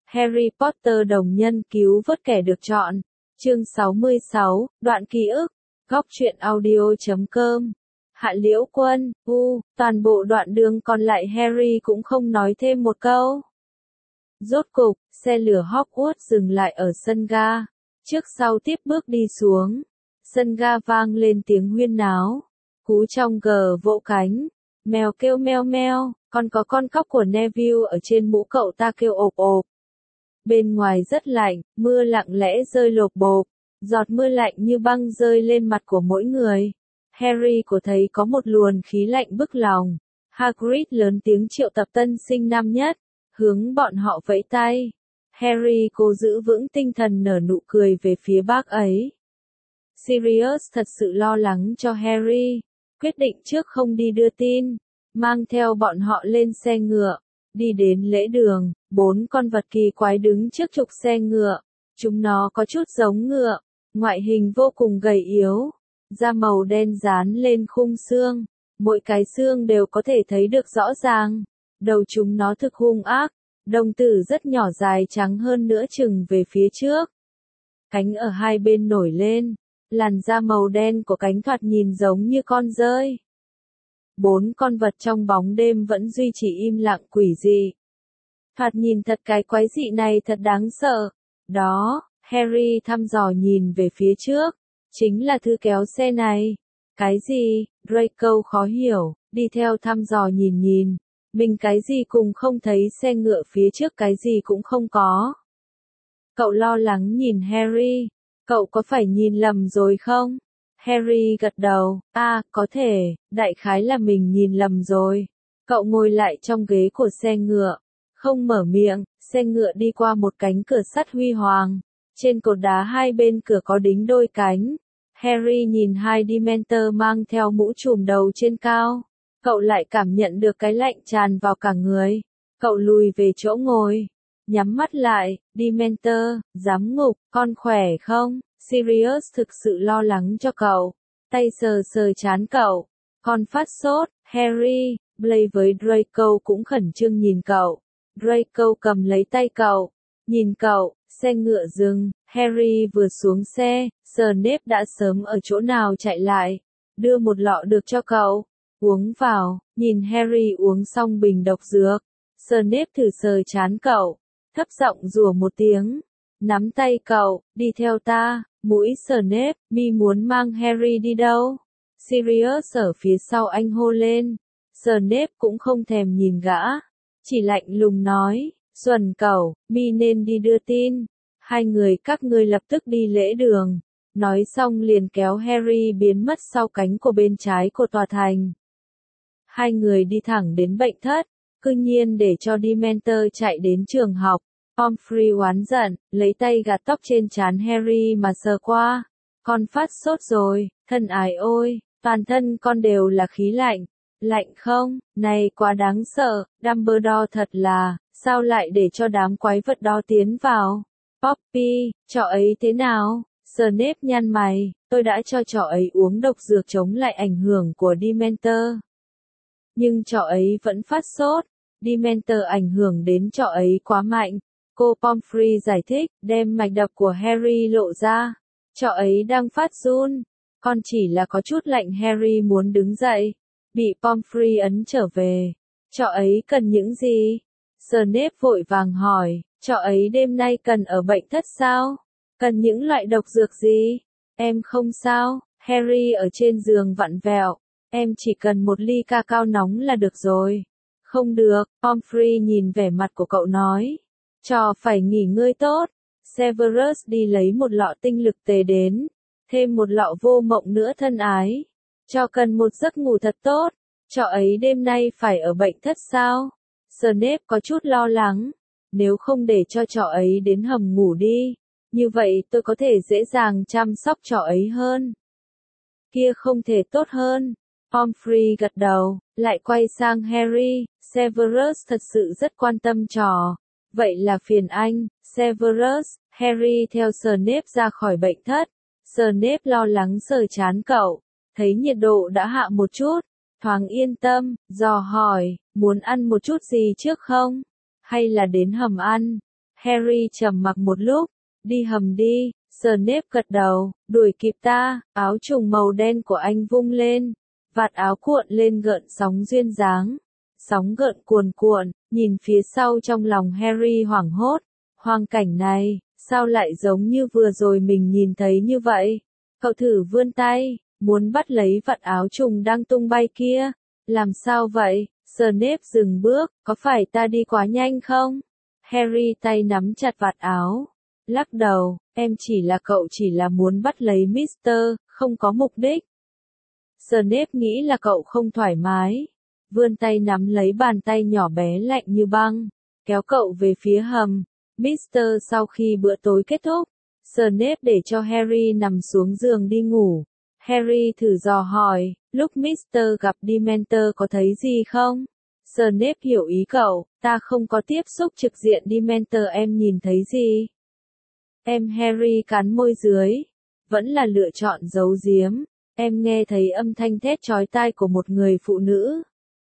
Harry Potter đồng nhân cứu vớt kẻ được chọn. Chương 66, đoạn ký ức. Góc truyện audio.com. Hạ Liễu Quân, toàn bộ đoạn đường còn lại Harry cũng không nói thêm một câu. Rốt cục, xe lửa Hogwarts dừng lại ở sân ga. Trước sau tiếp bước đi xuống. Sân ga vang lên tiếng huyên náo. Cú trong gờ vỗ cánh. Mèo kêu meo meo, còn có con cóc của Neville ở trên mũ cậu ta kêu ộp ộp. Bên ngoài rất lạnh, mưa lặng lẽ rơi lộp bộp. Giọt mưa lạnh như băng rơi lên mặt của mỗi người. Harry có thấy có một luồng khí lạnh bức lòng. Hagrid lớn tiếng triệu tập tân sinh năm nhất, hướng bọn họ vẫy tay. Harry cố giữ vững tinh thần nở nụ cười về phía bác ấy. Sirius thật sự lo lắng cho Harry, quyết định trước không đi đưa tin, mang theo bọn họ lên xe ngựa, đi đến lễ đường. 4 con vật kỳ quái đứng trước trục xe ngựa. Chúng nó có chút giống ngựa, ngoại hình vô cùng gầy yếu, da màu đen dán lên khung xương, mỗi cái xương đều có thể thấy được rõ ràng. Đầu chúng nó thực hung ác, đồng tử rất nhỏ dài trắng hơn nữa chừng về phía trước. Cánh ở hai bên nổi lên, làn da màu đen của cánh thoạt nhìn giống như con dơi. 4 con vật trong bóng đêm vẫn duy trì im lặng quỷ dị. Thoạt nhìn thật cái quái dị này thật đáng sợ. Đó, Harry thăm dò nhìn về phía trước. Chính là thứ kéo xe này. Cái gì? Draco khó hiểu, đi theo thăm dò nhìn. Mình cái gì cũng không thấy, xe ngựa phía trước cái gì cũng không có. Cậu lo lắng nhìn Harry. Cậu có phải nhìn lầm rồi không? Harry gật đầu, có thể, đại khái là mình nhìn lầm rồi. Cậu ngồi lại trong ghế của xe ngựa, không mở miệng. Xe ngựa đi qua một cánh cửa sắt huy hoàng. Trên cột đá hai bên cửa có đính đôi cánh. Harry nhìn hai Dementor mang theo mũ trùm đầu trên cao. Cậu lại cảm nhận được cái lạnh tràn vào cả người. Cậu lùi về chỗ ngồi, nhắm mắt lại. Dementor, giám ngục, con khỏe không? Sirius thực sự lo lắng cho cậu. Tay sờ trán cậu. Con phát sốt. Harry, Blaise với Draco cũng khẩn trương nhìn cậu. Draco cầm lấy tay cậu, nhìn cậu. Xe ngựa dừng. Harry vừa xuống xe, Snape đã sớm ở chỗ nào chạy lại, đưa một lọ được cho cậu. Uống vào. Nhìn Harry uống xong bình độc dược, Snape thử sờ trán cậu, thấp giọng rủa một tiếng. Nắm tay cậu, đi theo ta. Mũi Snape, mi muốn mang Harry đi đâu? Sirius ở phía sau anh hô lên. Snape cũng không thèm nhìn gã, chỉ lạnh lùng nói, Xuân cẩu, mi nên đi đưa tin. Hai người các ngươi lập tức đi lễ đường. Nói xong liền kéo Harry biến mất sau cánh của bên trái của tòa thành. Hai người đi thẳng đến bệnh thất, cư nhiên để cho Dementor chạy đến trường học. Pomfrey oán giận, lấy tay gạt tóc trên trán Harry mà sờ qua. Con phát sốt rồi, thân ái ôi, toàn thân con đều là khí lạnh. Lạnh không? Này quá đáng sợ, Dumbledore thật là, sao lại để cho đám quái vật đó tiến vào? Poppy, trò ấy thế nào? Snape nhăn mày, tôi đã cho trò ấy uống độc dược chống lại ảnh hưởng của Dementor. Nhưng trò ấy vẫn phát sốt. Dementor ảnh hưởng đến trò ấy quá mạnh. Cô Pomfrey giải thích, đem mạch đập của Harry lộ ra. Trò ấy đang phát run. Con chỉ là có chút lạnh. Harry muốn đứng dậy, bị Pomfrey ấn trở về. Trò ấy cần những gì? Snape vội vàng hỏi, trò ấy đêm nay cần ở bệnh thất sao? Cần những loại độc dược gì? Em không sao. Harry ở trên giường vặn vẹo. Em chỉ cần một ly ca cao nóng là được rồi. Không được, Pomfrey nhìn vẻ mặt của cậu nói. Trò phải nghỉ ngơi tốt. Severus đi lấy một lọ tinh lực tề đến. Thêm một lọ vô mộng nữa thân ái. Trò cần một giấc ngủ thật tốt. Trò ấy đêm nay phải ở bệnh thất sao? Snape có chút lo lắng. Nếu không để cho trò ấy đến hầm ngủ đi, như vậy tôi có thể dễ dàng chăm sóc trò ấy hơn. Kia không thể tốt hơn. Pomfrey gật đầu, lại quay sang Harry. Severus thật sự rất quan tâm trò. Vậy là phiền anh, Severus. Harry theo Snape ra khỏi bệnh thất. Snape lo lắng sờ trán cậu, thấy nhiệt độ đã hạ một chút, thoáng yên tâm, dò hỏi, muốn ăn một chút gì trước không? Hay là đến hầm ăn? Harry trầm mặc một lúc. Đi hầm đi, Snape gật đầu, đuổi kịp ta, áo trùng màu đen của anh vung lên. Vạt áo cuộn lên gợn sóng duyên dáng. Sóng gợn cuồn cuộn, nhìn phía sau trong lòng Harry hoảng hốt. Hoang cảnh này, sao lại giống như vừa rồi mình nhìn thấy như vậy? Cậu thử vươn tay, muốn bắt lấy vạt áo trùng đang tung bay kia. Làm sao vậy? Snape dừng bước, có phải ta đi quá nhanh không? Harry tay nắm chặt vạt áo. Lắc đầu, em cậu chỉ là muốn bắt lấy Mister, không có mục đích. Snape nghĩ là cậu không thoải mái. Vươn tay nắm lấy bàn tay nhỏ bé lạnh như băng, kéo cậu về phía hầm. Mister sau khi bữa tối kết thúc, Snape để cho Harry nằm xuống giường đi ngủ. Harry thử dò hỏi, lúc Mister gặp Dementor có thấy gì không? Snape hiểu ý cậu, ta không có tiếp xúc trực diện Dementor, em nhìn thấy gì? Harry cắn môi dưới, vẫn là lựa chọn giấu giếm. Em nghe thấy âm thanh thét chói tai của một người phụ nữ.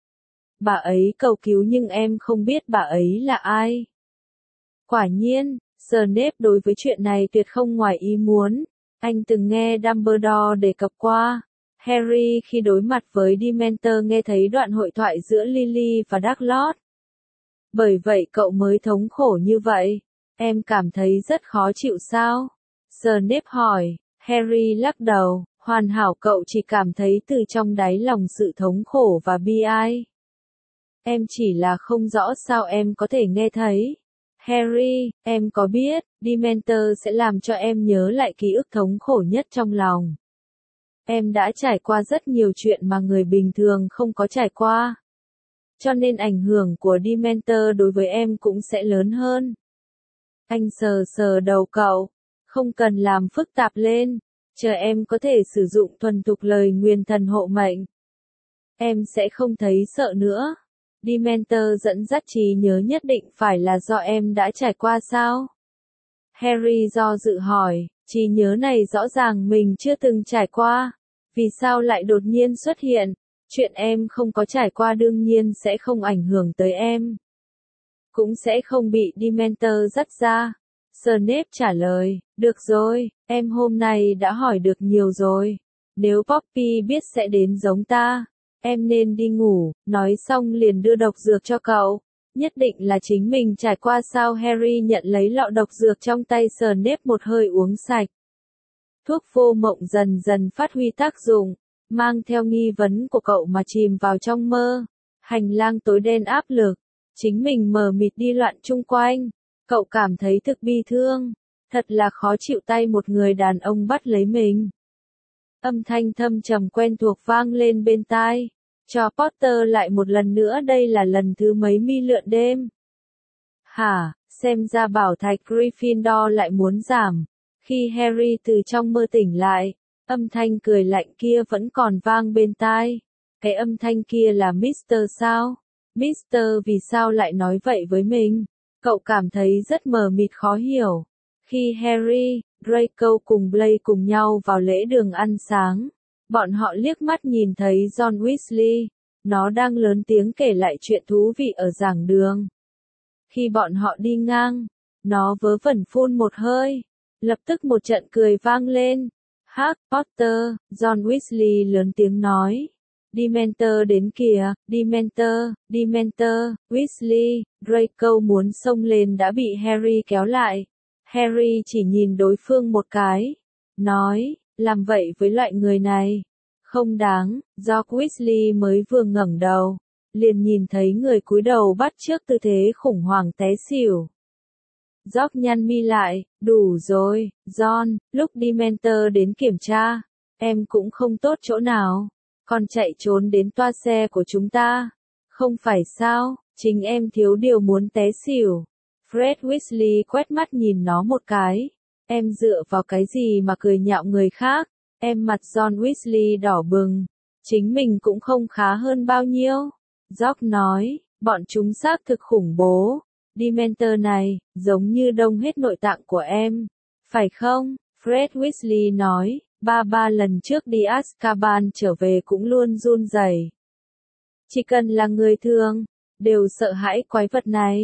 Bà ấy cầu cứu nhưng em không biết bà ấy là ai. Quả nhiên, Snape đối với chuyện này tuyệt không ngoài ý muốn. Anh từng nghe Dumbledore đề cập qua. Harry khi đối mặt với Dementor nghe thấy đoạn hội thoại giữa Lily và Dumbledore. Bởi vậy cậu mới thống khổ như vậy. Em cảm thấy rất khó chịu sao? Snape hỏi. Harry lắc đầu, hoàn hảo, cậu chỉ cảm thấy từ trong đáy lòng sự thống khổ và bi ai. Em chỉ là không rõ sao em có thể nghe thấy. Harry, em có biết, Dementor sẽ làm cho em nhớ lại ký ức thống khổ nhất trong lòng. Em đã trải qua rất nhiều chuyện mà người bình thường không có trải qua. Cho nên ảnh hưởng của Dementor đối với em cũng sẽ lớn hơn. Anh sờ sờ đầu cậu, không cần làm phức tạp lên, chờ em có thể sử dụng thuần thục lời nguyền thần hộ mệnh. Em sẽ không thấy sợ nữa. Dementor dẫn dắt trí nhớ nhất định phải là do em đã trải qua sao? Harry do dự hỏi, trí nhớ này rõ ràng mình chưa từng trải qua. Vì sao lại đột nhiên xuất hiện? Chuyện em không có trải qua đương nhiên sẽ không ảnh hưởng tới em. Cũng sẽ không bị Dementor dắt ra. Snape trả lời, được rồi, em hôm nay đã hỏi được nhiều rồi. Nếu Poppy biết sẽ đến giống ta, em nên đi ngủ. Nói xong liền đưa độc dược cho cậu. Nhất định là chính mình trải qua sao? Harry nhận lấy lọ độc dược trong tay Snape một hơi uống sạch. Thuốc vô mộng dần dần phát huy tác dụng, mang theo nghi vấn của cậu mà chìm vào trong mơ. Hành lang tối đen áp lực, chính mình mờ mịt đi loạn chung quanh. Cậu cảm thấy thực bi thương, thật là khó chịu, tay một người đàn ông bắt lấy mình. Âm thanh thâm trầm quen thuộc vang lên bên tai. Cho Potter lại một lần nữa, đây là lần thứ mấy mi lượn đêm? Hả, xem ra bảo thạch Gryffindor lại muốn giảm. Khi Harry từ trong mơ tỉnh lại, âm thanh cười lạnh kia vẫn còn vang bên tai. Cái âm thanh kia là Mr. sao? Mr. vì sao lại nói vậy với mình? Cậu cảm thấy rất mờ mịt khó hiểu. Khi Harry, Draco cùng Blaise cùng nhau vào lễ đường ăn sáng, bọn họ liếc mắt nhìn thấy John Weasley. Nó đang lớn tiếng kể lại chuyện thú vị ở giảng đường. Khi bọn họ đi ngang, nó vớ vẩn phun một hơi. Lập tức một trận cười vang lên. Harry Potter, John Weasley lớn tiếng nói. Dementor đến kìa, Dementor, Dementor, Weasley. Draco muốn xông lên đã bị Harry kéo lại. Harry chỉ nhìn đối phương một cái. Nói, làm vậy với loại người này. Không đáng. George Weasley mới vừa ngẩng đầu, liền nhìn thấy người cúi đầu bắt chước tư thế khủng hoảng té xỉu. George nhăn mi lại, đủ rồi, John, lúc Dementor đến kiểm tra, em cũng không tốt chỗ nào, còn chạy trốn đến toa xe của chúng ta. Không phải sao, chính em thiếu điều muốn té xỉu. Fred Weasley quét mắt nhìn nó một cái. Em dựa vào cái gì mà cười nhạo người khác? Mặt John Weasley đỏ bừng. Chính mình cũng không khá hơn bao nhiêu. George nói, bọn chúng xác thực khủng bố. Dementor này, giống như đông hết nội tạng của em. Phải không? Fred Weasley nói, ba lần trước đi Azkaban trở về cũng luôn run rẩy. Chỉ cần là người thường, đều sợ hãi quái vật này.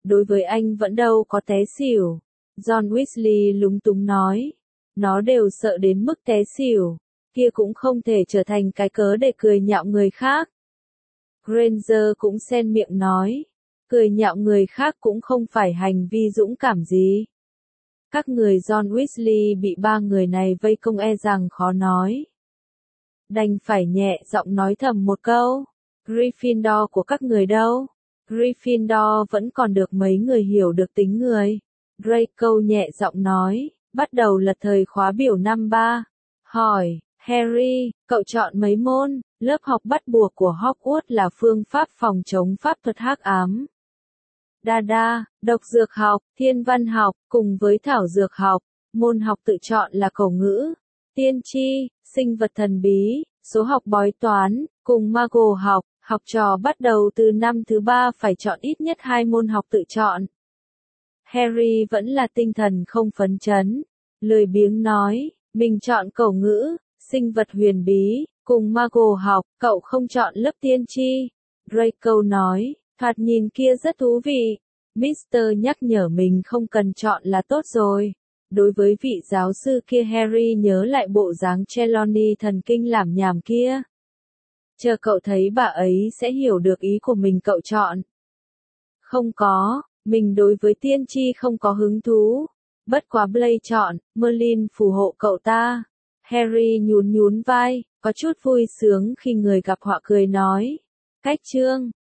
Đối với anh vẫn đâu có té xỉu. John Weasley lúng túng nói. Nó đều sợ đến mức té xỉu. Kia cũng không thể trở thành cái cớ để cười nhạo người khác. Granger cũng xen miệng nói. Cười nhạo người khác cũng không phải hành vi dũng cảm gì. Các người John Weasley bị ba người này vây công e rằng khó nói. Đành phải nhẹ giọng nói thầm một câu. Gryffindor của các người đâu? Gryffindor vẫn còn được mấy người hiểu được tính người. Draco nhẹ giọng nói, bắt đầu lật thời khóa biểu năm 3. Hỏi, Harry, cậu chọn mấy môn? Lớp học bắt buộc của Hogwarts là phương pháp phòng chống pháp thuật hắc ám. Đa, độc dược học, thiên văn học, cùng với thảo dược học. Môn học tự chọn là cổ ngữ, tiên tri, sinh vật thần bí, số học bói toán, cùng Muggle học. Học trò bắt đầu từ năm thứ 3 phải chọn ít nhất 2 môn học tự chọn. Harry vẫn là tinh thần không phấn chấn, lười biếng nói, mình chọn cổ ngữ, sinh vật huyền bí, cùng Muggle học, cậu không chọn lớp tiên tri. Draco nói, thoạt nhìn kia rất thú vị. Mr. nhắc nhở mình không cần chọn là tốt rồi. Đối với vị giáo sư kia Harry nhớ lại bộ dáng Trelawney thần kinh lảm nhảm kia. Chờ cậu thấy bà ấy sẽ hiểu được ý của mình cậu chọn. Không có, mình đối với tiên tri không có hứng thú. Bất quá Blaise chọn, Merlin phù hộ cậu ta. Harry nhún vai, có chút vui sướng khi người gặp họa cười nói. Cách chương